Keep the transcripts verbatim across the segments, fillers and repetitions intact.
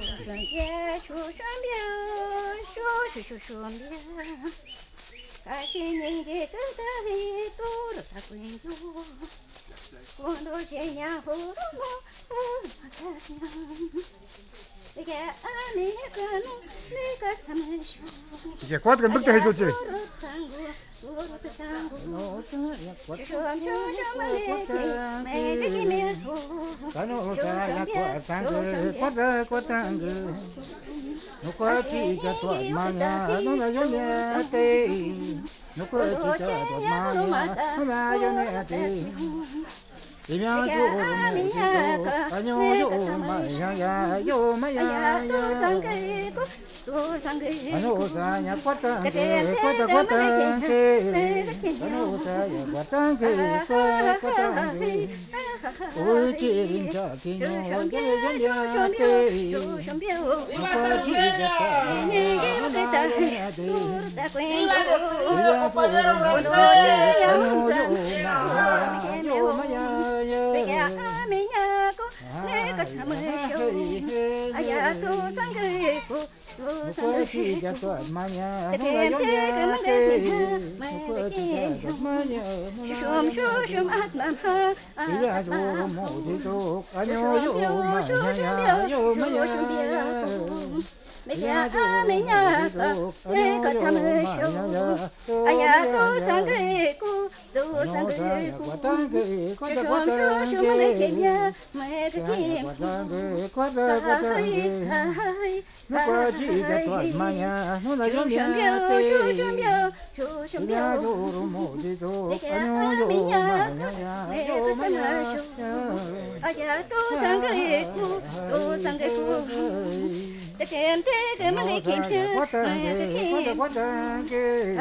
顺便出顺便，说是出顺便。感谢您的真的里多了他滚哟，我多些年后了我我才想，那个阿妹那个侬那个他们说， 이제 과도 건 먹자 해줬지. 과다 과탕그 누구지 저도 마냐 누나 연애때 누구지 저도 마냐 누나 연애때 이명주로 모시고 안녕요 마야야 요 마야야 안오사야 과탕그 과다 과탕그 안오사야 과탕그 과탕그 울진 저기뇨 연애때 呀，阿妹呀个，那个他们说，哎呀，多三个姑，多三个姑，说说说说没见面，没个见过，嗨嗨嗨，说声表，说声表，说声表，那个阿妹呀个，那个他们说，哎呀，多三个姑，多三个姑。这天这个么的天天，么的天， 과다 과탕그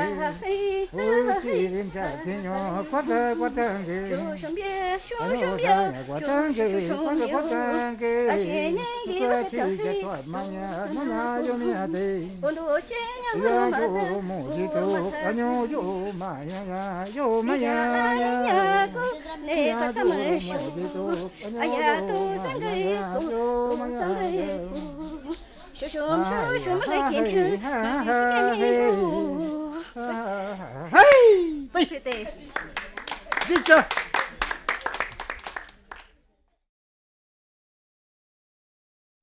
울진 저기뇨 과다 과탕그 说声别，说声别， 안오사야 说 과탕그 声 과다 别， 과탕그 而且你给我的 누구지 저도 마냐 누나 연애때 我多见呀，我 야요 모지도 안요요 마야야 요 那个阿妹 마야야 呀个，那个他 야요 们说， 모지도 哎呀， 안요요 多三个 마야야 姑， 요 多三个 마야야 姑，说说说说么的天天，么的天天， 하이 对对。 진짜